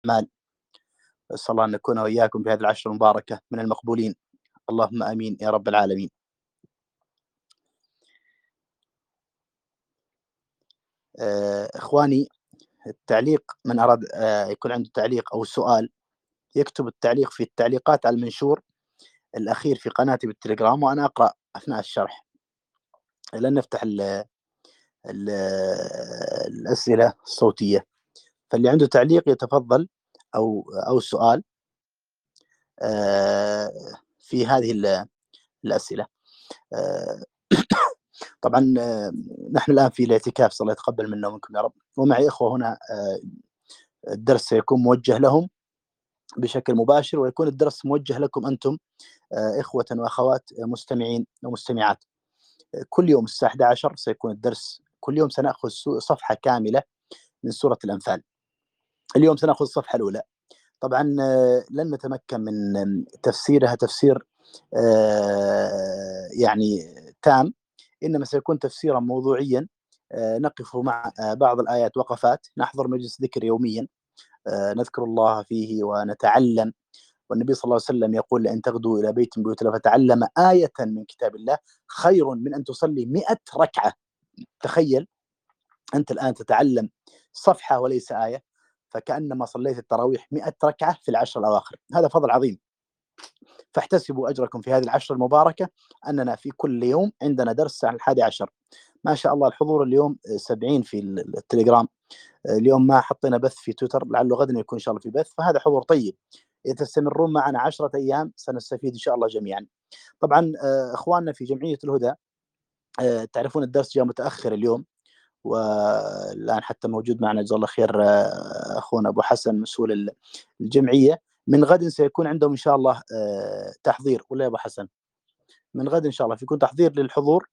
الأعمال. أسأل الله أن نكون وإياكم في هذه العشر المباركة من المقبولين، اللهم آمين يا رب العالمين. إخواني، التعليق، من أراد يكون عنده تعليق أو سؤال يكتب التعليق في التعليقات على المنشور الأخير في قناتي بالتليجرام، وأنا أقرأ أثناء الشرح. لن نفتح ال الأسئلة الصوتية، فاللي عنده تعليق يتفضل أو سؤال في هذه الأسئلة. طبعا نحن الآن في الاعتكاف، صلى الله يتقبل منا ومنكم يا رب، ومعي إخوة هنا الدرس سيكون موجه لهم بشكل مباشر، ويكون الدرس موجه لكم أنتم إخوة وأخوات مستمعين ومستمعات. كل يوم الساعة 11 سيكون الدرس، كل يوم سنأخذ صفحة كاملة من سورة الأنفال. اليوم سنأخذ الصفحة الأولى. طبعا لن نتمكن من تفسيرها تفسير يعني تام، إنما سيكون تفسيرا موضوعيا. نقف مع بعض الآيات وقفات، نحضر مجلس ذكر يوميا نذكر الله فيه ونتعلم. والنبي صلى الله عليه وسلم يقول: لأن تغدوا إلى بيت من بيوت الله فتعلم آية من كتاب الله خير من أن تصلي 100 ركعة. تخيل أنت الآن تتعلم صفحة وليس آية، فكأنما صليت التراويح 100 ركعة في العشر الأواخر. هذا فضل عظيم. فاحتسبوا أجركم في هذه العشر المباركة، أننا في كل يوم عندنا درس الساعة 11. ما شاء الله الحضور اليوم 70 في التليجرام. اليوم ما حطينا بث في تويتر، لعله غدا يكون إن شاء الله في بث، فهذا حضور طيب. إذا تستمرون معنا 10 أيام سنستفيد إن شاء الله جميعا. طبعا إخواننا في جمعية الهدى، تعرفون الدرس جاء متأخر اليوم، والآن حتى موجود معنا جزاه الله خير أخونا أبو حسن مسؤول الجمعية. من غد سيكون عندهم إن شاء الله تحضير، ولا يا أبو حسن؟ من غد إن شاء الله فيكون تحضير للحضور،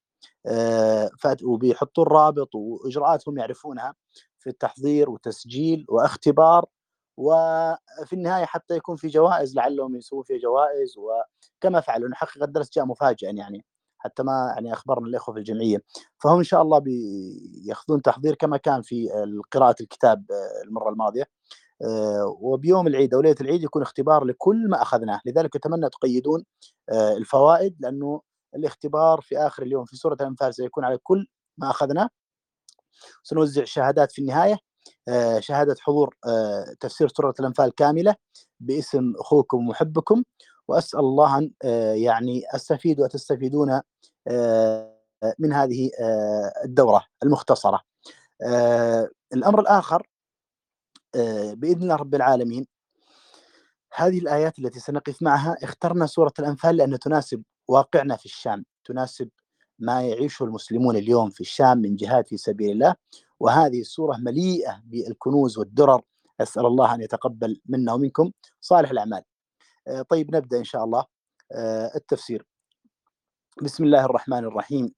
وبيحطوا الرابط وإجراءات هم يعرفونها في التحضير وتسجيل واختبار، وفي النهاية حتى يكون في جوائز، لعلهم يسوون فيها جوائز. وكما فعلوا نحقق الدرس جاء مفاجئا يعني، حتى ما يعني أخبرنا الإخوة في الجمعية. فهم إن شاء الله بياخذون تحضير كما كان في قراءة الكتاب المرة الماضية. وبيوم العيد أو ليلة العيد يكون اختبار لكل ما أخذناه. لذلك أتمنى تقيدون الفوائد، لأنه الاختبار في آخر اليوم في سورة الأنفال سيكون على كل ما أخذناه. سنوزع شهادات في النهاية، شهادة حضور تفسير سورة الأنفال كاملة باسم أخوكم ومحبكم. وأسأل الله أن يعني أستفيد وتستفيدون من هذه الدورة المختصرة. الأمر الآخر بإذن الله رب العالمين، هذه الآيات التي سنقف معها اخترنا سورة الأنفال لأنها تناسب واقعنا في الشام، تناسب ما يعيشه المسلمون اليوم في الشام من جهاد في سبيل الله. وهذه السورة مليئة بالكنوز والدرر. أسأل الله أن يتقبل منا ومنكم صالح الأعمال. طيب نبدأ إن شاء الله التفسير. بسم الله الرحمن الرحيم.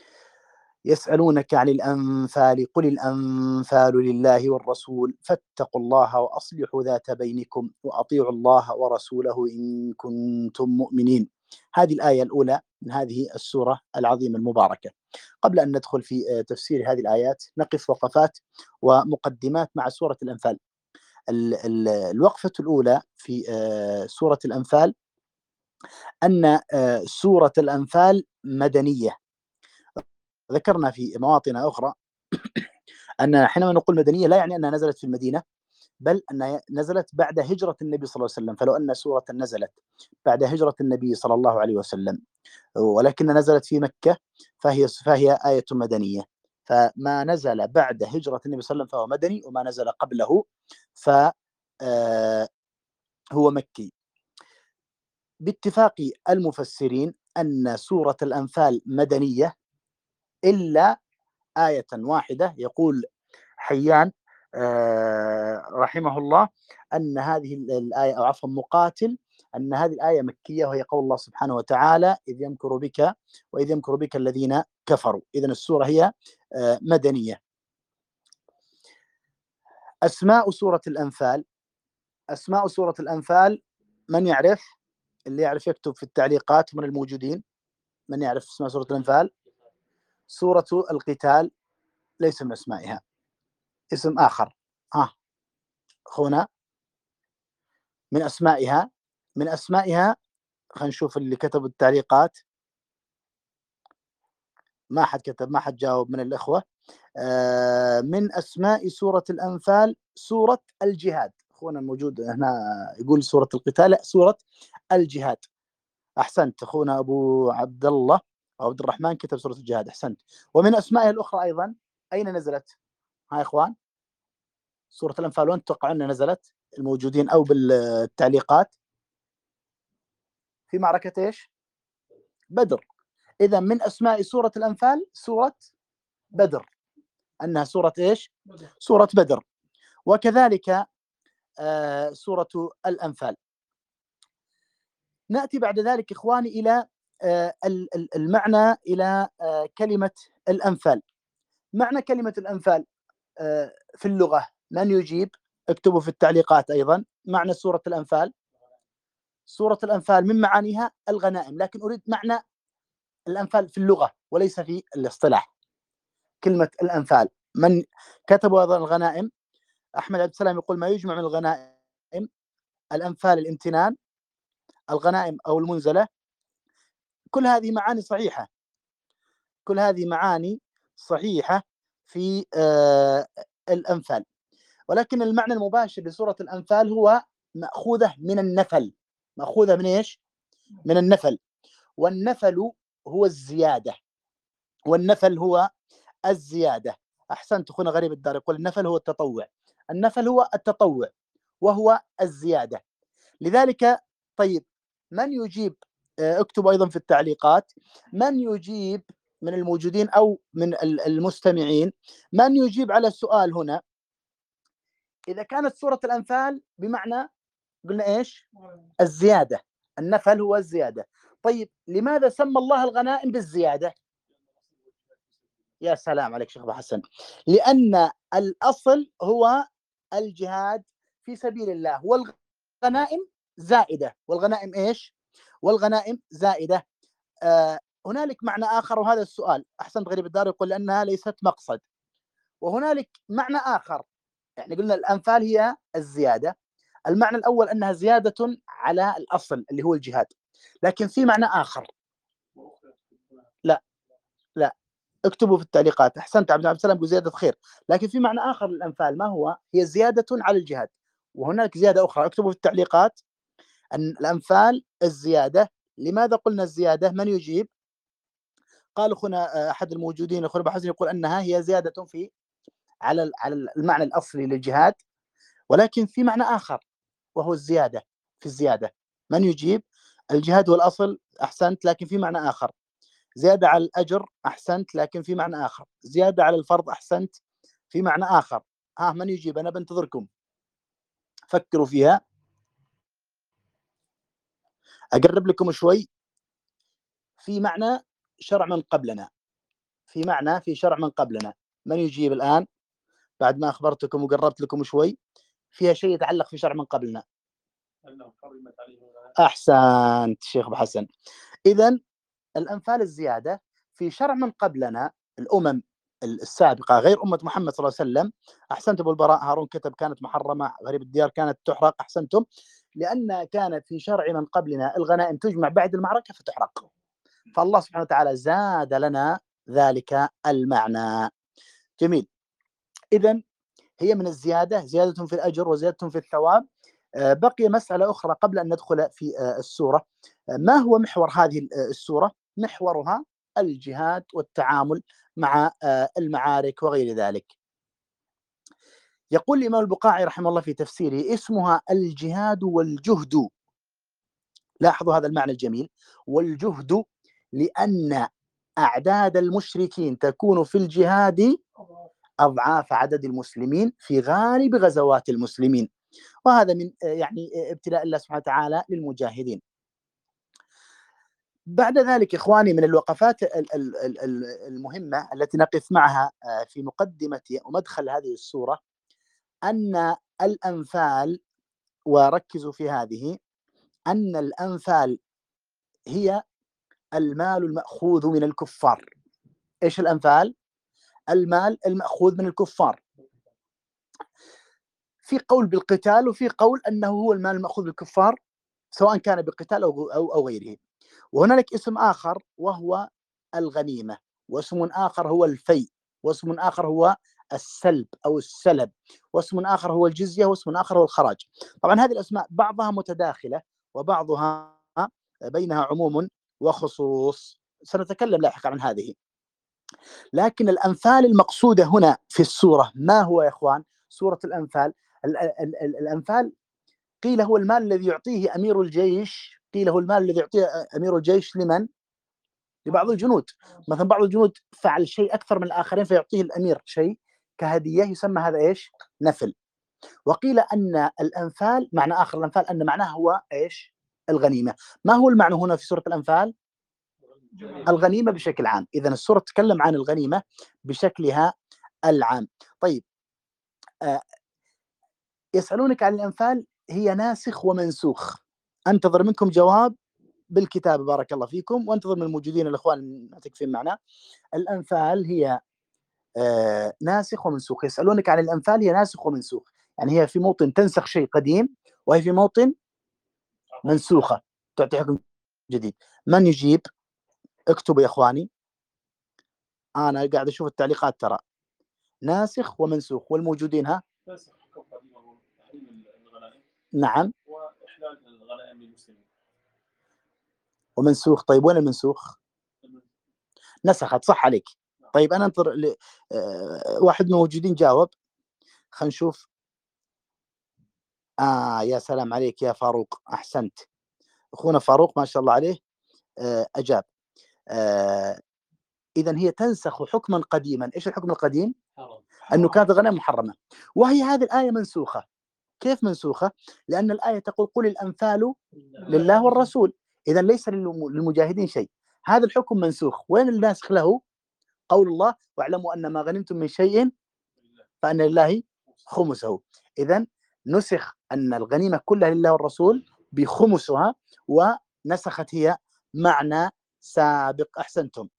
يسألونك عن الأنفال قل الأنفال لله والرسول فاتقوا الله وأصلحوا ذات بينكم وأطيعوا الله ورسوله إن كنتم مؤمنين. هذه الآية الأولى من هذه السورة العظيمة المباركة. قبل أن ندخل في تفسير هذه الآيات نقف وقفات ومقدمات مع سورة الأنفال. الوقفة الأولى في سورة الأنفال أن سورة الأنفال مدنية. ذكرنا في مواطن أخرى أن حينما نقول مدنية لا يعني أنها نزلت في المدينة، بل أنها نزلت بعد هجرة النبي صلى الله عليه وسلم. فلو أن سورة نزلت بعد هجرة النبي صلى الله عليه وسلم ولكن نزلت في مكة فهي آية مدنية. فما نزل بعد هجرة النبي صلى الله عليه وسلم فهو مدني، وما نزل قبله فهو مكي. باتفاق المفسرين أن سورة الأنفال مدنية إلا آية واحدة. يقول حيان رحمه الله أن هذه الآية، أو عفوا مقاتل، أن هذه الآية مكية، وهي قول الله سبحانه وتعالى: إذ يمكر بك وإذ يمكر بك الذين كفروا. إذن السورة هي مدنية. أسماء سورة الأنفال. أسماء سورة الأنفال من يعرف؟ اللي يعرف يكتب في التعليقات من الموجودين. من يعرف اسماء سورة الأنفال؟ سورة القتال ليس من أسمائها، اسم آخر. أخونا من أسمائها خلينا نشوف اللي كتبوا التعليقات. ما حد كتب، ما حد جاوب من الإخوة. من أسماء سورة الأنفال سورة الجهاد. أخونا الموجود هنا يقول سورة القتال، لا، سورة الجهاد. أحسنت أخونا أبو عبد الله أو عبد الرحمن كتب سورة الجهاد، أحسنت. ومن أسمائها الأخرى أيضا أين نزلت؟ ها يا إخوان، سورة الأنفال وين تتوقعون نزلت الموجودين أو بالتعليقات؟ في معركة إيش؟ بدر. إذا من أسماء سورة الأنفال سورة بدر، أنها سورة إيش؟ سورة بدر. وكذلك سورة الأنفال. نأتي بعد ذلك إخواني إلى المعنى، إلى كلمة الأنفال. معنى كلمة الأنفال في اللغة، من يجيب؟ اكتبوا في التعليقات أيضا معنى سورة الأنفال. سورة الأنفال من معانيها الغنائم، لكن أريد معنى الأنفال في اللغة وليس في الاصطلاح. كلمة الأنفال من كتبوا أيضا الغنائم؟ أحمد عبد السلام يقول ما يجمع من الغنائم الأنفال الامتنان، الغنائم أو المنزلة. كل هذه معاني صحيحة، كل هذه معاني صحيحة في الأنفال، ولكن المعنى المباشر لسورة الأنفال هو مأخوذة من النفل. مأخوذة من إيش؟ من النفل. والنفل هو الزيادة، والنفل هو الزيادة. أحسنت أخونا غريب الدار يقول النفل هو التطوع. النفل هو التطوع وهو الزيادة. لذلك طيب من يجيب؟ اكتبوا أيضا في التعليقات من يجيب من الموجودين أو من المستمعين، من يجيب على السؤال هنا. إذا كانت سورة الأنفال بمعنى قلنا إيش؟ الزيادة. النفل هو الزيادة. طيب لماذا سمى الله الغنائم بالزيادة؟ يا سلام عليك شيخ أبو حسن. لأن الأصل هو الجهاد في سبيل الله، والغنائم زائدة. والغنائم إيش؟ والغنائم زائدة. هنالك معنى آخر، وهذا السؤال أحسنت غريب الدار يقول لأنها ليست مقصد. وهنالك معنى آخر، يعني قلنا الأنفال هي الزيادة. المعنى الأول أنها زيادة على الأصل اللي هو الجهاد، لكن في معنى آخر. لا لا، اكتبوا في التعليقات. أحسنت عبد السلام بزيادة خير، لكن في معنى آخر للأنفال. ما هو؟ هي زيادة على الجهاد. وهناك زيادة أخرى، اكتبوا في التعليقات أن الأنفال الزيادة. لماذا قلنا الزيادة؟ من يجيب؟ قال أخونا أحد الموجودين أخونا بحزن يقول أنها هي زيادة في على المعنى الأصلي للجهاد، ولكن في معنى آخر وهو الزيادة. في الزيادة من يجيب؟ الجهاد والأصل. أحسنت، لكن في معنى آخر. زيادة على الأجر. أحسنت، لكن في معنى آخر. زيادة على الفرض. أحسنت، في معنى آخر. من يجيب؟ أنا بنتظركم، فكروا فيها. أقرب لكم شوي. في معنى شرع من قبلنا، في معنى في شرع من قبلنا. من يجيب الآن بعد ما أخبرتكم وقربت لكم شوي؟ فيها شيء يتعلق في شرع من قبلنا. أحسنت شيخ أبو حسن. إذن الأنفال الزيادة في شرع من قبلنا، الأمم السابقة غير أمة محمد صلى الله عليه وسلم. أحسنت أبو البراء هارون كتب كانت محرمة، غريب الديار كانت تحرق. أحسنتم، لأن كانت في شرع من قبلنا الغنائم تجمع بعد المعركة فتحرق، فالله سبحانه وتعالى زاد لنا ذلك المعنى. جميل. إذن هي من الزيادة، زيادة في الأجر وزيادة في الثواب. بقي مسألة أخرى قبل أن ندخل في السورة. ما هو محور هذه السورة؟ محورها الجهاد والتعامل مع المعارك وغير ذلك. يقول الإمام البقاعي رحمه الله في تفسيره اسمها الجهاد والجهد. لاحظوا هذا المعنى الجميل، والجهد، لأن أعداد المشركين تكون في الجهاد أضعاف عدد المسلمين في غالب غزوات المسلمين، وهذا من يعني ابتلاء الله سبحانه وتعالى للمجاهدين. بعد ذلك إخواني من الوقفات المهمة التي نقف معها في مقدمة ومدخل هذه السورة أن الأنفال، وركزوا في هذه، أن الأنفال هي المال المأخوذ من الكفار. إيش الأنفال؟ المال المأخوذ من الكفار. في قول بالقتال وفي قول أنه هو المال المأخوذ بالكفار سواء كان بقتال أو غيره. وهنالك اسم آخر وهو الغنيمة، واسم آخر هو الفيء، واسم آخر هو السلب أو السلب، واسم آخر هو الجزية، واسم آخر هو الخراج. طبعا هذه الأسماء بعضها متداخلة وبعضها بينها عموم وخصوص، سنتكلم لاحقا عن هذه. لكن الأنفال المقصودة هنا في السورة ما هو يا إخوان؟ سورة الأنفال، الأنفال قيل هو المال الذي يعطيه أمير الجيش، قيل هو المال الذي يعطيه أمير الجيش لمن؟ لبعض الجنود. مثلا بعض الجنود فعل شيء أكثر من الآخرين فيعطيه الأمير شيء كهدية، يسمى هذا إيش؟ نفل. وقيل أن الأنفال معنى آخر الأنفال أن معناه هو إيش؟ الغنيمة. ما هو المعنى هنا في سورة الأنفال؟ الغنيمة بشكل عام. إذن السورة تتكلم عن الغنيمة بشكلها العام. طيب يسألونك عن الأنفال، هي ناسخ ومنسوخ. أنتظر منكم جواب بالكتاب بارك الله فيكم، وانتظر من الموجودين الإخوان تكفين معنا. الأنفال هي ناسخ ومنسوخ. يسألونك عن الأنفال، هي ناسخ ومنسوخ، يعني هي في موطن تنسخ شيء قديم، وهي في موطن منسوخة تعطي حكم جديد. من يجيب؟ اكتبوا يا إخواني، أنا قاعد أشوف التعليقات ترى. ناسخ ومنسوخ، والموجودين ها؟ ناسخ حكم قديم تحريم الغنائم. نعم. وإحلال الغنائم للمسلمين. ومنسوخ، طيب وين المنسوخ؟ نسخت، صح عليك. طيب أنا أنظر واحد من الموجودين جاوب، خلينا نشوف. يا سلام عليك يا فاروق، أحسنت. أخونا فاروق ما شاء الله عليه أجاب. إذن هي تنسخ حكما قديما. إيش الحكم القديم؟ أنه كانت الغنائم محرمة، وهي هذه الآية منسوخة. كيف منسوخة؟ لأن الآية تقول قل الأنفال لله والرسول، إذن ليس للمجاهدين شيء. هذا الحكم منسوخ. وين الناسخ له؟ قول الله واعلموا أن ما غنمتم من شيء فأن لله خمسه. إذن نسخ أن الغنيمة كلها لله والرسول بخمسها، ونسخت هي معنى سابق. أحسنتم.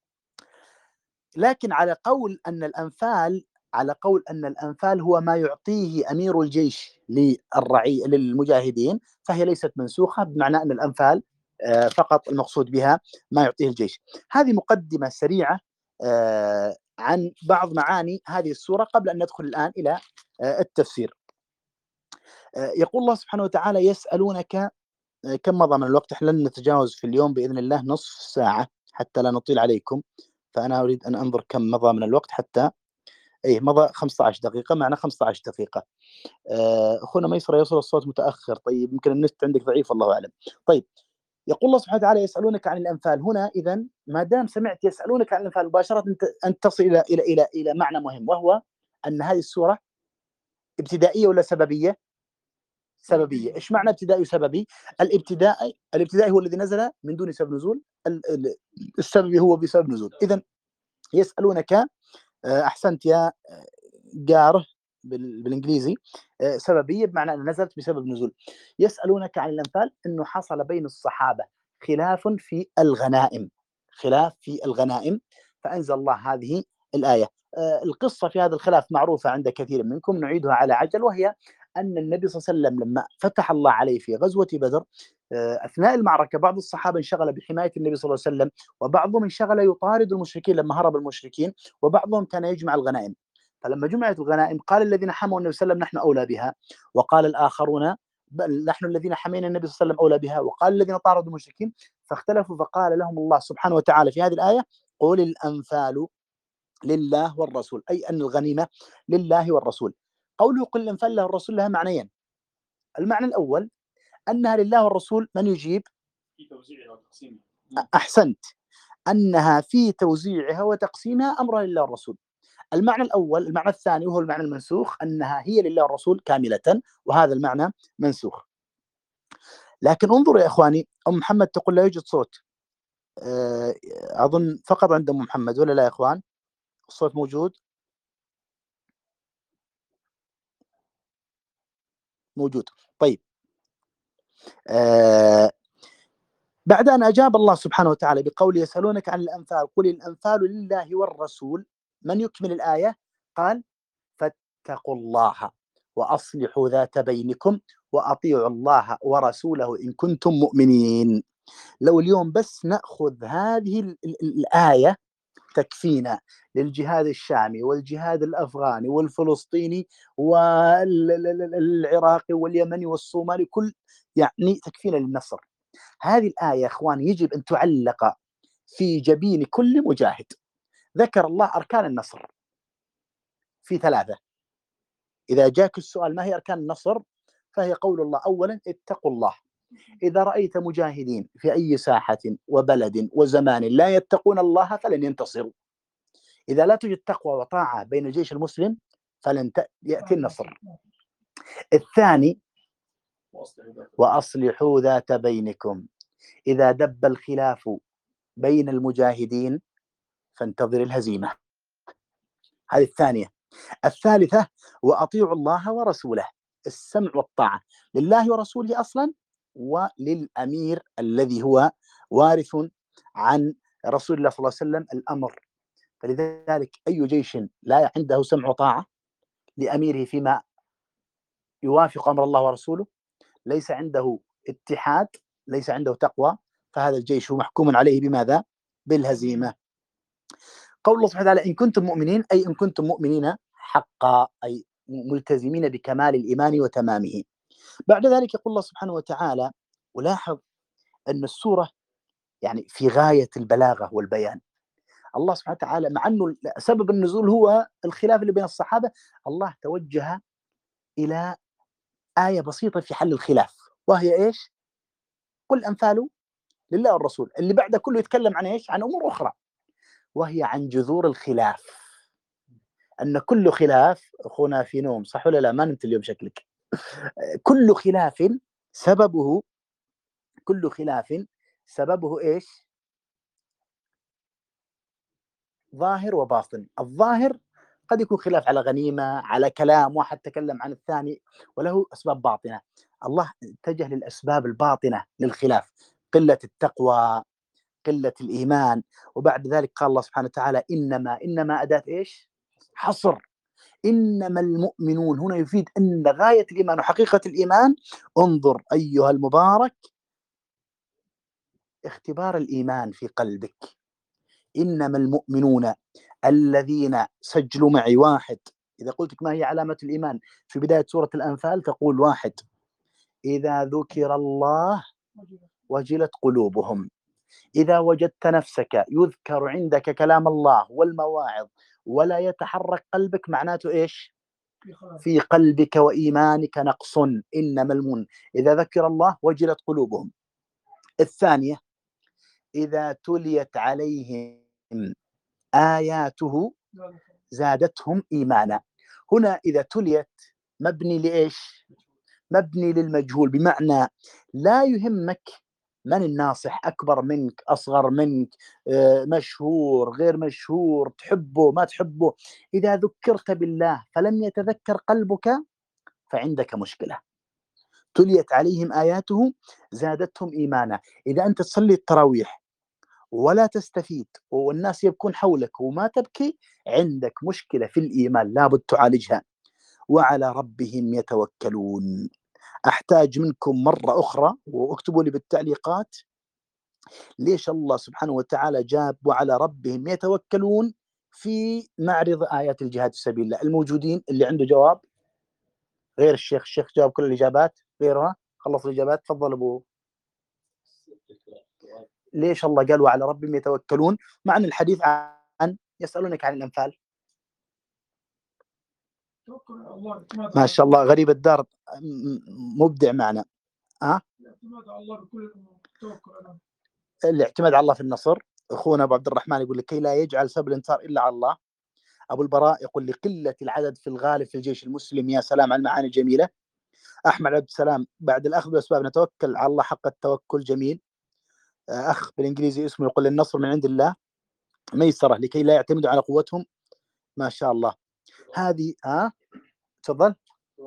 لكن على قول أن الأنفال هو ما يعطيه أمير الجيش للمجاهدين، فهي ليست منسوخة، بمعنى أن الأنفال فقط المقصود بها ما يعطيه الجيش. هذه مقدمة سريعة عن بعض معاني هذه السورة قبل أن ندخل الآن إلى التفسير. يقول الله سبحانه وتعالى يسألونك. كم مضى من الوقت؟ احنا لن نتجاوز في اليوم بإذن الله نصف ساعة حتى لا نطيل عليكم، فأنا أريد أن أنظر كم مضى من الوقت حتى مضى 15 دقيقة، معنا 15 دقيقة. أخونا ميسرة يوصل الصوت متأخر. طيب يمكن النت عندك ضعيف، الله أعلم. طيب يقول الله سبحانه وتعالى يسألونك عن الأنفال. هنا إذن ما دام سمعت يسألونك عن الأنفال مباشرة أن تصل إلى معنى مهم، وهو أن هذه السورة ابتدائية ولا سببية؟ سببية. إيش معنى ابتدائي وسببي؟ الابتدائي هو الذي نزل من دون سبب نزول، السببي هو بسبب نزول. إذن يسألونك، أحسنت يا جاره بالإنجليزي، سببية بمعنى أنها نزلت بسبب نزول. يسألونك عن الأنفال، أنه حصل بين الصحابة خلاف في الغنائم، فأنزل الله هذه الآية. القصة في هذا الخلاف معروفة عند كثير منكم، نعيدها على عجل، وهي أن النبي صلى الله عليه وسلم لما فتح الله عليه في غزوة بدر، أثناء المعركة بعض الصحابة انشغل بحماية النبي صلى الله عليه وسلم، وبعضهم انشغل يطارد المشركين لما هرب المشركين، وبعضهم كان يجمع الغنائم. فلما جمعت الغنائم قال الذين حموا النبي صلى الله عليه وسلم نحن أولى بها، وقال الآخرون بل نحن الذين حمينا النبي صلى الله عليه وسلم أولى بها، وقال الذين طاردوا المشركين. فاختلفوا، فقال لهم الله سبحانه وتعالى في هذه الآية قل الأنفال لله والرسول، أي أن الغنيمة لله والرسول. قوله قل الأنفال لله والرسول لها معنيين. المعنى الأول أنها لله والرسول، من يجيب؟ في توزيعها وتقسيمها. أحسنت، أنها في توزيعها وتقسيمها أمرها لله والرسول. المعنى الأول. المعنى الثاني وهو المعنى المنسوخ، أنها هي لله والرسول كاملة، وهذا المعنى منسوخ. لكن انظروا يا إخواني، أم محمد تقول لا يوجد صوت. أظن فقط عند أم محمد، ولا لا يا إخوان؟ الصوت موجود؟ موجود. طيب بعد أن أجاب الله سبحانه وتعالى بقول يسألونك عن الأنفال قل الأنفال لله والرسول، من يكمل الآية؟ قال فاتقوا الله وأصلحوا ذات بينكم وأطيعوا الله ورسوله إن كنتم مؤمنين. لو اليوم بس نأخذ هذه الآية تكفينا للجهاد الشامي والجهاد الأفغاني والفلسطيني والعراقي واليمني والصومالي، يعني تكفينا للنصر. هذه الآية يا إخوان يجب أن تعلق في جبين كل مجاهد. ذكر الله أركان النصر في 3. إذا جاك السؤال ما هي أركان النصر، فهي قول الله: أولا اتقوا الله. إذا رأيت مجاهدين في أي ساحة وبلد وزمان لا يتقون الله فلن ينتصروا. إذا لا توجد تقوى وطاعة بين الجيش المسلم فلن يأتي النصر. الثاني: وأصلحوا ذات بينكم. إذا دب الخلاف بين المجاهدين فانتظر الهزيمة. هذه الثانية. الثالثة: وأطيعوا الله ورسوله. السمع والطاعة لله ورسوله أصلا، وللأمير الذي هو وارث عن رسول الله صلى الله عليه وسلم الأمر. فلذلك أي جيش لا عنده سمع وطاعة لأميره فيما يوافق أمر الله ورسوله، ليس عنده اتحاد، ليس عنده تقوى، فهذا الجيش محكوم عليه بماذا؟ بالهزيمة. قول الله سبحانه وتعالى: إن كنتم مؤمنين، أي إن كنتم مؤمنين حقا، أي ملتزمين بكمال الإيمان وتمامه. بعد ذلك يقول الله سبحانه وتعالى، ولاحظ أن السورة يعني في غاية البلاغة والبيان. الله سبحانه وتعالى مع أنه سبب النزول هو الخلاف اللي بين الصحابة، الله توجه إلى آية بسيطة في حل الخلاف، وهي إيش؟ قل الأنفال لله والرسول. اللي بعده كله يتكلم عن إيش؟ عن أمور أخرى، وهي عن جذور الخلاف. أن كل خلاف، أخونا في نوم صح ولا لا؟ ما نمت اليوم شكلك. كل خلاف سببه إيش؟ ظاهر وباطن. الظاهر قد يكون خلاف على غنيمة، على كلام واحد تكلم عن الثاني، وله أسباب باطنة. الله اتجه للأسباب الباطنة للخلاف: قلة التقوى، قلة الإيمان. وبعد ذلك قال الله سبحانه وتعالى: إنما أداة إيش؟ حصر. إنما المؤمنون هنا يفيد أن غاية الإيمان وحقيقة الإيمان، انظر أيها المبارك، اختبار الإيمان في قلبك. إنما المؤمنون الذين، سجلوا معي: 1. إذا قلت لك ما هي علامة الإيمان في بداية سورة الأنفال تقول: 1. إذا ذكر الله وجلت قلوبهم. إذا وجدت نفسك يذكر عندك كلام الله والمواعظ ولا يتحرك قلبك، معناته إيش؟ في قلبك وإيمانك نقص. إنما المؤمنون إذا ذكر الله وجلت قلوبهم. الثانية: إذا تليت عليهم آياته زادتهم إيمانا. هنا إذا تليت مبني لإيش؟ مبني للمجهول، بمعنى لا يهمك من الناصح، أكبر منك أصغر منك، مشهور غير مشهور، تحبه ما تحبه. إذا ذكرت بالله فلم يتذكر قلبك فعندك مشكلة. تليت عليهم آياته زادتهم إيمانا. إذا أنت تصلي التراويح ولا تستفيد والناس يبكون حولك وما تبكي، عندك مشكلة في الإيمان لابد تعالجها. وعلى ربهم يتوكلون. أحتاج منكم مرة أخرى واكتبوا لي بالتعليقات ليش الله سبحانه وتعالى جاب وعلى ربهم يتوكلون في معرض آيات الجهاد في سبيل الله. الموجودين اللي عنده جواب غير الشيخ جاوب كل الإجابات، غيرها خلص الإجابات. تفضل أبو. ليش الله قال وعلى ربهم يتوكلون مع أن الحديث عن يسألونك عن الأنفال؟ ما شاء الله غريب الدار مبدع معنا. الاعتماد على الله بكل الامور. الاعتماد على الله في النصر. اخونا ابو عبد الرحمن يقول لكي لا يجعل سبب الانتصار الا على الله. ابو البراء يقول لقله العدد في الغالب في الجيش المسلم. يا سلام على المعاني الجميله. احمد عبد السلام: بعد الاخذ بالاسباب نتوكل على الله حق التوكل. جميل. اخ بالانجليزي اسمه يقول: النصر من عند الله ميسره لكي لا يعتمدوا على قوتهم. ما شاء الله. هذه تفضل.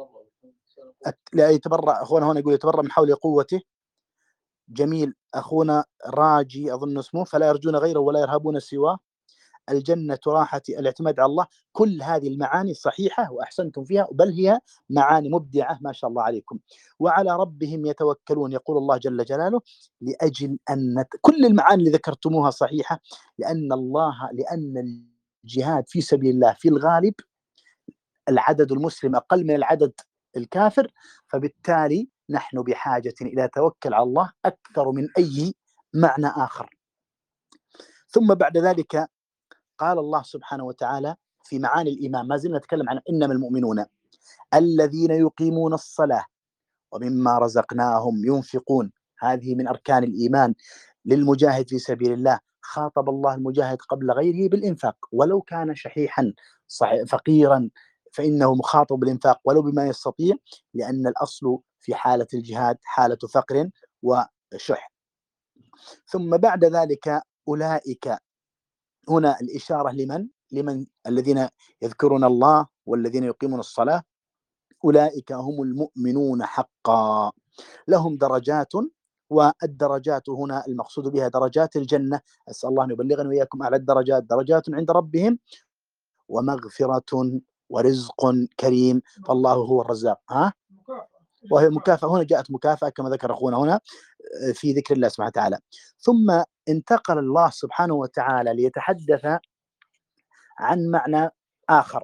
لا يتبرأ اخونا هنا يقول: يتبرأ من حول قوته. جميل. اخونا راجي اظن اسمه: فلا يرجون غيره ولا يرهبون سواه. الجنة راحتي، الاعتماد على الله، كل هذه المعاني صحيحة وأحسنتم فيها، بل هي معاني مبدعة ما شاء الله عليكم. وعلى ربهم يتوكلون، يقول الله جل جلاله لأجل أن كل المعاني اللي ذكرتموها صحيحة، لأن الجهاد في سبيل الله في الغالب العدد المسلم أقل من العدد الكافر، فبالتالي نحن بحاجة إلى توكل على الله أكثر من أي معنى آخر. ثم بعد ذلك قال الله سبحانه وتعالى في معاني الإيمان، ما زلنا نتكلم عن إنما المؤمنون الذين يقيمون الصلاة ومما رزقناهم ينفقون، هذه من أركان الإيمان للمجاهد في سبيل الله. خاطب الله المجاهد قبل غيره بالإنفاق، ولو كان شحيحا فقيرا فإنه مخاطب بالإنفاق ولو بما يستطيع، لأن الأصل في حالة الجهاد حالة فقر وشح. ثم بعد ذلك أولئك، هنا الإشارة لمن الذين يذكرون الله والذين يقيمون الصلاة، أولئك هم المؤمنون حقا، لهم درجات، والدرجات هنا المقصود بها درجات الجنة، أسأل الله أن يبلغنا وإياكم أعلى الدرجات، درجات عند ربهم ومغفرة ورزق كريم، فالله هو الرزاق. وهي مكافأة، هنا جاءت مكافأة كما ذكر أخونا هنا في ذكر الله سبحانه وتعالى. ثم انتقل الله سبحانه وتعالى ليتحدث عن معنى آخر.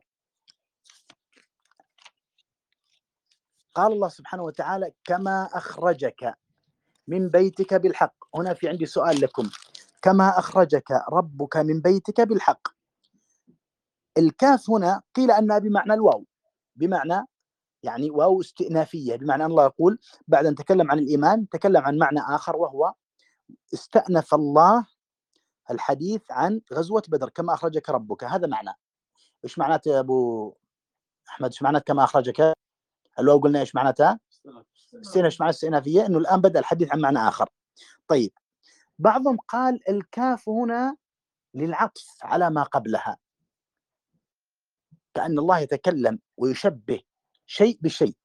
قال الله سبحانه وتعالى كما أخرجك من بيتك بالحق. هنا في عندي سؤال لكم، كما أخرجك ربك من بيتك بالحق، الكاف هنا قيل أنها بمعنى الواو، بمعنى يعني واو استئنافية، بمعنى أن الله يقول بعد أن تكلم عن الإيمان تكلم عن معنى آخر، وهو استأنف الله الحديث عن غزوة بدر، كما أخرجك ربك، هذا معنى. إيش معناته يا أبو أحمد؟ إيش معناته كما أخرجك؟ الواو قلنا إيش معناتها؟ إيش معنى استئنافية؟ إنه الآن بدأ الحديث عن معنى آخر. طيب، بعضهم قال الكاف هنا للعطف على ما قبلها، كأن الله يتكلم ويشبه شيء بشيء.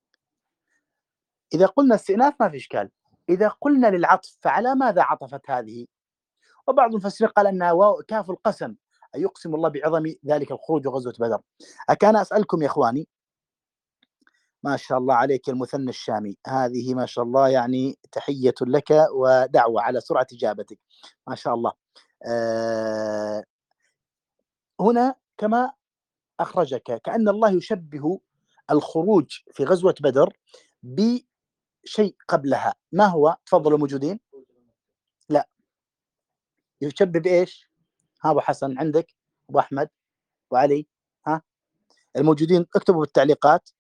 إذا قلنا استئناف ما في إشكال، إذا قلنا للعطف فعلى ماذا عطفت هذه؟ وبعض المفسرين قال أنها كاف القسم، أي يقسم الله بعظم ذلك الخروج وغزوة بدر. أكان أسألكم يا إخواني، ما شاء الله عليك المثنى الشامي، هذه ما شاء الله يعني تحية لك ودعوة على سرعة إجابتك ما شاء الله. هنا كما أخرجك، كأن الله يشبه الخروج في غزوة بدر بشيء قبلها، ما هو؟ تفضلوا موجودين. لا، يشبه بإيش؟ ها أبو حسن عندك، أبو أحمد وعلي، ها الموجودين اكتبوا بالتعليقات.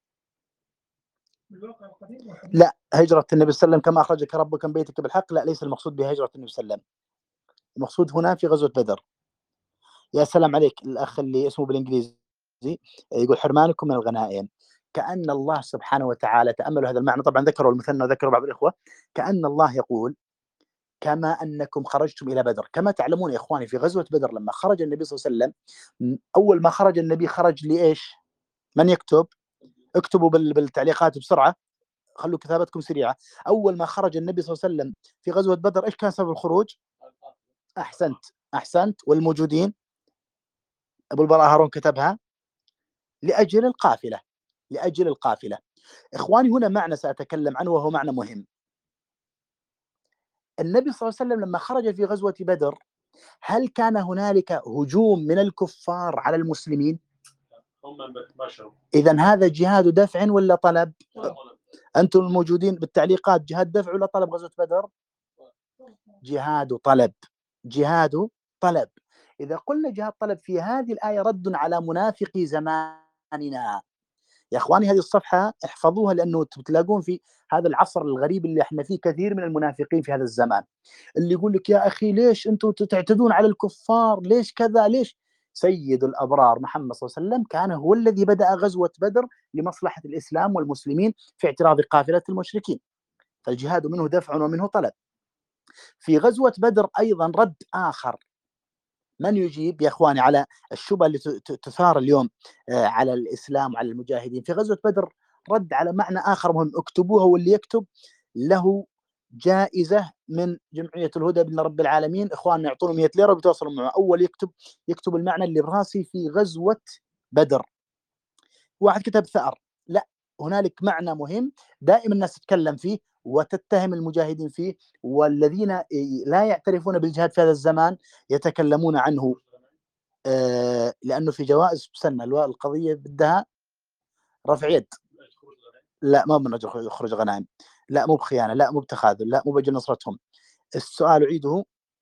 لا، هجرة النبي صلى الله عليه وسلم كما أخرجك ربك من بيتك بالحق، لا ليس المقصود بها هجرة النبي صلى الله عليه وسلم، المقصود هنا في غزوة بدر. يا سلام عليك الأخ اللي اسمه بالإنجليزي يقول حرمانكم من الغنائم، كأن الله سبحانه وتعالى، تأملوا هذا المعنى، طبعا ذكروا المثنى وذكروا بعض الإخوة، كأن الله يقول كما أنكم خرجتم إلى بدر. كما تعلمون يا إخواني في غزوة بدر لما خرج النبي صلى الله عليه وسلم، أول ما خرج النبي خرج لإيش؟ من يكتب؟ اكتبوا بالتعليقات بسرعة، خلوا كتابتكم سريعة. أول ما خرج النبي صلى الله عليه وسلم في غزوة بدر إيش كان سبب الخروج؟ أحسنت. والموجودين أبو البراء هارون كتبها لأجل القافلة. إخواني هنا معنى سأتكلم عنه وهو معنى مهم. النبي صلى الله عليه وسلم لما خرج في غزوة بدر هل كان هنالك هجوم من الكفار على المسلمين؟ إذن هذا جهاد دفع ولا طلب؟ أنتم الموجودين بالتعليقات، جهاد دفع ولا طلب غزوة بدر؟ جهاد طلب. إذا قلنا جهاد طلب في هذه الآية رد على منافقي زماننا. يا إخواني هذه الصفحة احفظوها، لأنه تلاقون في هذا العصر الغريب اللي احنا فيه كثير من المنافقين في هذا الزمان، اللي يقول لك يا أخي ليش أنتم تعتدون على الكفار، ليش كذا، ليش؟ سيد الأبرار محمد صلى الله عليه وسلم كان هو الذي بدأ غزوة بدر لمصلحة الإسلام والمسلمين في اعتراض قافلة المشركين، فالجهاد منه دفع ومنه طلب. في غزوة بدر أيضا رد آخر، من يجيب يا إخواني على الشبهة اللي تثار اليوم على الإسلام وعلى المجاهدين؟ في غزوة بدر رد على معنى آخر مهم، اكتبوه، واللي يكتب له جائزة من جمعية الهدى بإذن رب العالمين، إخواننا يعطونه 100 ليرة وبيتواصلوا معه. أول يكتب المعنى اللي براسي في غزوة بدر. واحد كتب ثأر، لا، هنالك معنى مهم دائما الناس تتكلم فيه وتتهم المجاهدين فيه، والذين لا يعترفون بالجهاد في هذا الزمان يتكلمون عنه. لأنه في جوائز سنة القضية بدها رفع يد. لا، ما بنرجع يخرج غنائم، لا مو بخيانة، لا مو بتخاذل، لا مو بأجل نصرتهم. السؤال أعيده،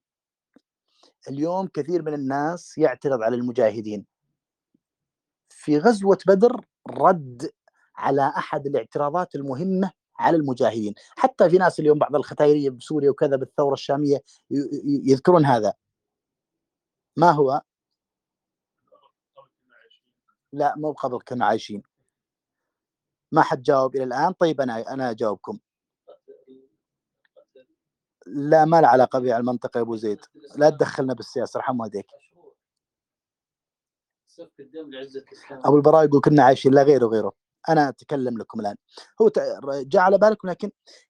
اليوم كثير من الناس يعترض على المجاهدين. في غزوة بدر رد على أحد الاعتراضات المهمة على المجاهدين، حتى في ناس اليوم بعض الختايرية بسوريا وكذا بالثورة الشامية يذكرون هذا. ما هو؟ لا مو قبل كنا عايشين. ما حد جاوب إلى الآن. طيب أنا أجاوبكم. لا ما له علاقة بها المنطقة يا أبو زيد، لا تدخلنا بالسياسة رحم والديك. أبو البراء يقول كنا عايشين، لا غيره. أنا أتكلم لكم الآن. هو جاء على بالكم، لكن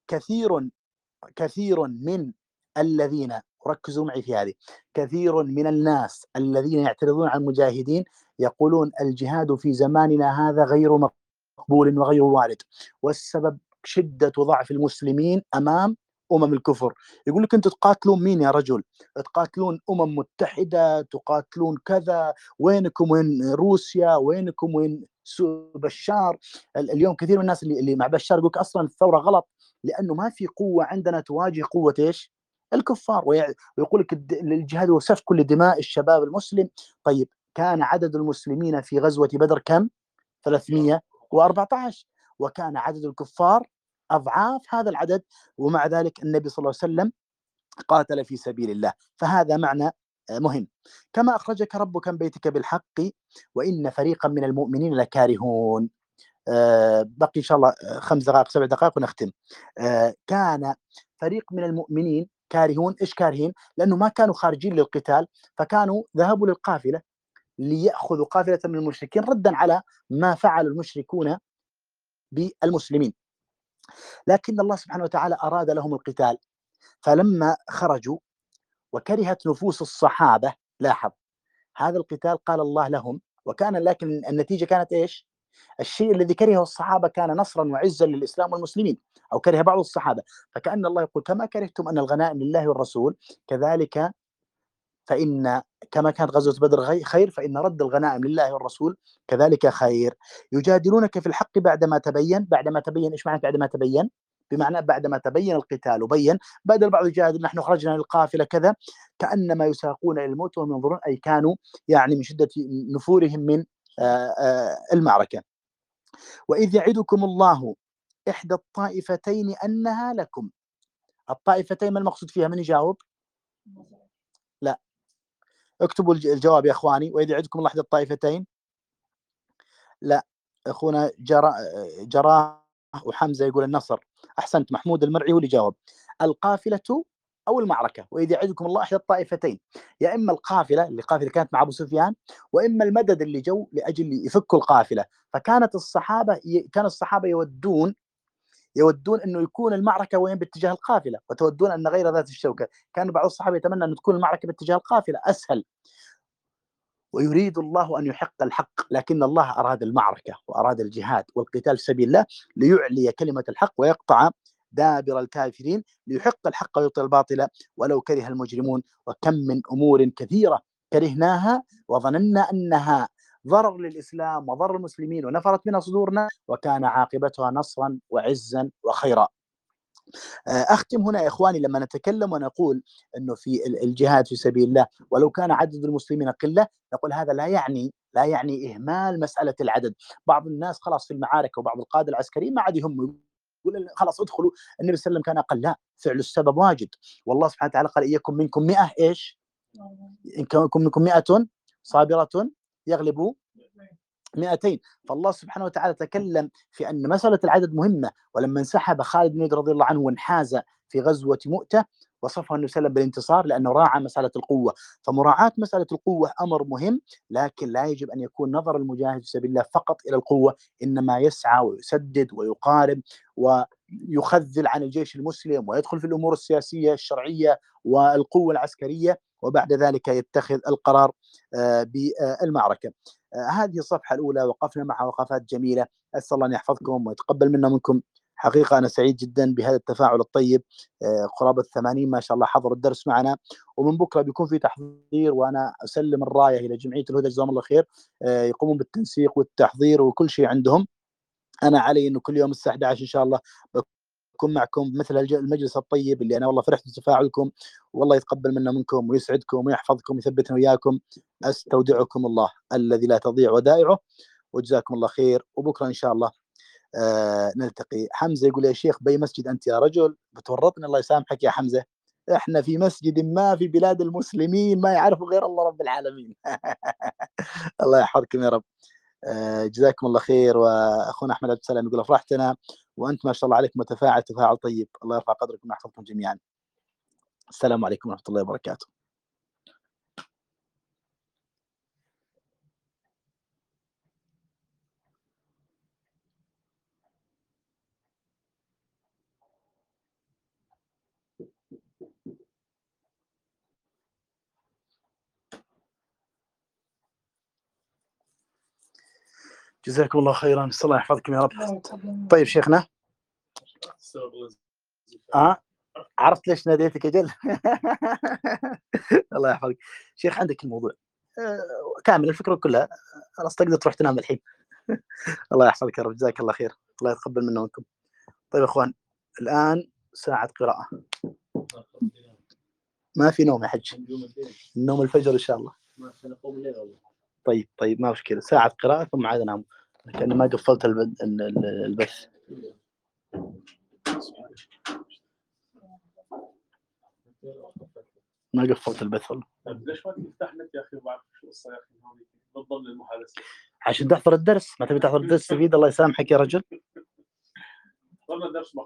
كثير من الذين، ركزوا معي في هذه، كثير من الناس الذين يعترضون على المجاهدين يقولون الجهاد في زماننا هذا غير مقبول وغير وارد، والسبب شدة ضعف المسلمين أمام الكفر. يقول لك أنتم تقاتلون مين يا رجل؟ تقاتلون متحدة، تقاتلون كذا، وينكم وين روسيا؟ وينكم وين بشار؟ اليوم كثير من الناس اللي مع بشار يقول أصلا الثورة غلط، لأنه ما في قوة عندنا تواجه قوة إيش؟ الكفار. ويقول لك الجهاد هو سفك لدماء الشباب المسلم. طيب كان عدد المسلمين في غزوة بدر كم؟ 314، وكان عدد الكفار أضعاف هذا العدد، ومع ذلك النبي صلى الله عليه وسلم قاتل في سبيل الله. فهذا معنى مهم. كما أخرجك ربك من بيتك بالحق وإن فريقا من المؤمنين لكارهون. بقي إن شاء الله 5 دقائق 7 دقائق ونختم. كان فريق من المؤمنين كارهون. إيش كارهين؟ لأنه ما كانوا خارجين للقتال، فكانوا ذهبوا للقافلة ليأخذوا قافلة من المشركين ردا على ما فعل المشركون بالمسلمين، لكن الله سبحانه وتعالى أراد لهم القتال. فلما خرجوا وكرهت نفوس الصحابة، لاحظ هذا القتال قال الله لهم، لكن النتيجة كانت إيش؟ الشيء الذي كرهه الصحابة كان نصرا وعزا للإسلام والمسلمين، أو كره بعض الصحابة. فكأن الله يقول كما كرهتم أن الغنائم لله والرسول، كذلك فإن كما كانت غزوة بدر خير، فإن رد الغنائم لله والرسول كذلك خير. يجادلونك في الحق بعدما تبين. إيش معنى بعدما تبين؟ بمعنى بعدما تبين القتال وبين. بدل البعض يجادل نحن خرجنا للقافلة كذا، كأنما يساقون إلى الموت وهم ينظرون، أي كانوا يعني من شدة نفورهم من المعركة. وإذ يعدكم الله إحدى الطائفتين أنها لكم. الطائفتين ما المقصود فيها؟ من يجاوب؟ لا، اكتبوا الجواب يا اخواني. واذا يعدكم الله احدى الطائفتين. لا، اخونا جراه وحمزه يقول النصر. احسنت، محمود المرعي هو اللي جاوب. القافله او المعركه. واذا يعدكم الله احدى الطائفتين، يا اما القافله اللي كانت مع ابو سفيان، واما المدد اللي جو لاجل يفكوا القافله. فكانت الصحابه يودون انه يكون المعركه وين؟ باتجاه القافله، وتودون ان غير ذات الشوكه. كان بعض الصحابه يتمنى ان تكون المعركه باتجاه القافله اسهل. ويريد الله أن يحق الحق، لكن الله أراد المعركة وأراد الجهاد والقتال في سبيل الله ليعلي كلمة الحق ويقطع دابر الكافرين، ليحق الحق ويبطل الباطل ولو كره المجرمون. وكم من أمور كثيرة كرهناها وظننا أنها ضرر للإسلام وضرر المسلمين ونفرت منها صدورنا، وكان عاقبتها نصرا وعزا وخيرا. أختم هنا يا إخواني. لما نتكلم ونقول أنه في الجهاد في سبيل الله ولو كان عدد المسلمين قلة، نقول هذا لا يعني إهمال مسألة العدد. بعض الناس خلاص في المعارك وبعض القادة العسكريين ما عاد يهمهم، يقول خلاص ادخلوا. النبي صلى الله عليه وسلم كان أقل. لا، فعل السبب واجد. والله سبحانه وتعالى قال إن يكن منكم 100 إيش؟ إن يكن منكم 100 صابرة يغلبوا 200. فالله سبحانه وتعالى تكلم في أن مسألة العدد مهمة. ولما انسحب خالد بن الوليد رضي الله عنه وانحاز في غزوة مؤتة، وصفه النبي صلى الله عليه وسلم بالانتصار لأنه راعى مسألة القوة. فمراعاة مسألة القوة أمر مهم، لكن لا يجب أن يكون نظر المجاهد في سبيل الله فقط إلى القوة، إنما يسعى ويسدد ويقارب يخذل عن الجيش المسلم ويدخل في الأمور السياسية الشرعية والقوة العسكرية، وبعد ذلك يتخذ القرار بالمعركة. هذه الصفحة الأولى وقفنا معها وقفات جميلة، أسأل الله أن يحفظكم ويتقبل منا منكم. حقيقة أنا سعيد جدا بهذا التفاعل الطيب. قرابة 80 ما شاء الله حضروا الدرس معنا، ومن بكرة بيكون في تحضير، وأنا أسلم الراية إلى جمعية الهدى جزاهم الله خير، يقومون بالتنسيق والتحضير وكل شيء عندهم. أنا علي إنه كل يوم الساعة 11 إن شاء الله بكون معكم مثل المجلس الطيب اللي أنا والله فرحت بتفاعلكم، والله يتقبل منا منكم ويسعدكم ويحفظكم ويثبتنا وياكم. أستودعكم الله الذي لا تضيع ودائعه، وجزاكم الله خير. وبكرة إن شاء الله نلتقي. حمزة يقول يا شيخ بأي مسجد أنت يا رجل؟ بتورطني الله يسامحك يا حمزة، احنا في مسجد ما في بلاد المسلمين ما يعرفوا غير الله رب العالمين. الله يحفظكم يا رب. جزاكم الله خير. واخونا احمد عبد السلام يقول افرحتنا، وانت ما شاء الله عليك متفاعل تفاعل طيب، الله يرفع قدركم ويحفظكم جميعا. السلام عليكم ورحمه الله وبركاته. جزاكم الله خيرا، الله يحفظكم يا رب. طيب شيخنا، عرفت ليش ناديتك اجل؟ الله يحفظك شيخ. عندك الموضوع كامل الفكره كلها، خلاص تقدر تروح تنام الحين. الله يحفظك يا رب، جزاك الله خير، الله يتقبل منا ومنكم. طيب يا اخوان، الان ساعه قراءه، ما في نوم يا حج، النوم الفجر ان شاء الله. طيب ما مشكله، ساعه قراءه ثم عاد انام، لكن ما قفلت البث. ما قفلت البث والله. ليش ما تفتح نت يا اخي؟ بعرف شو القصه يا اخي هونيك بالضبط المحادثه عشان تحضر الدرس، ما تبي تحضر الدرس تفيد، الله يسامحك يا رجل. ضمن الدرس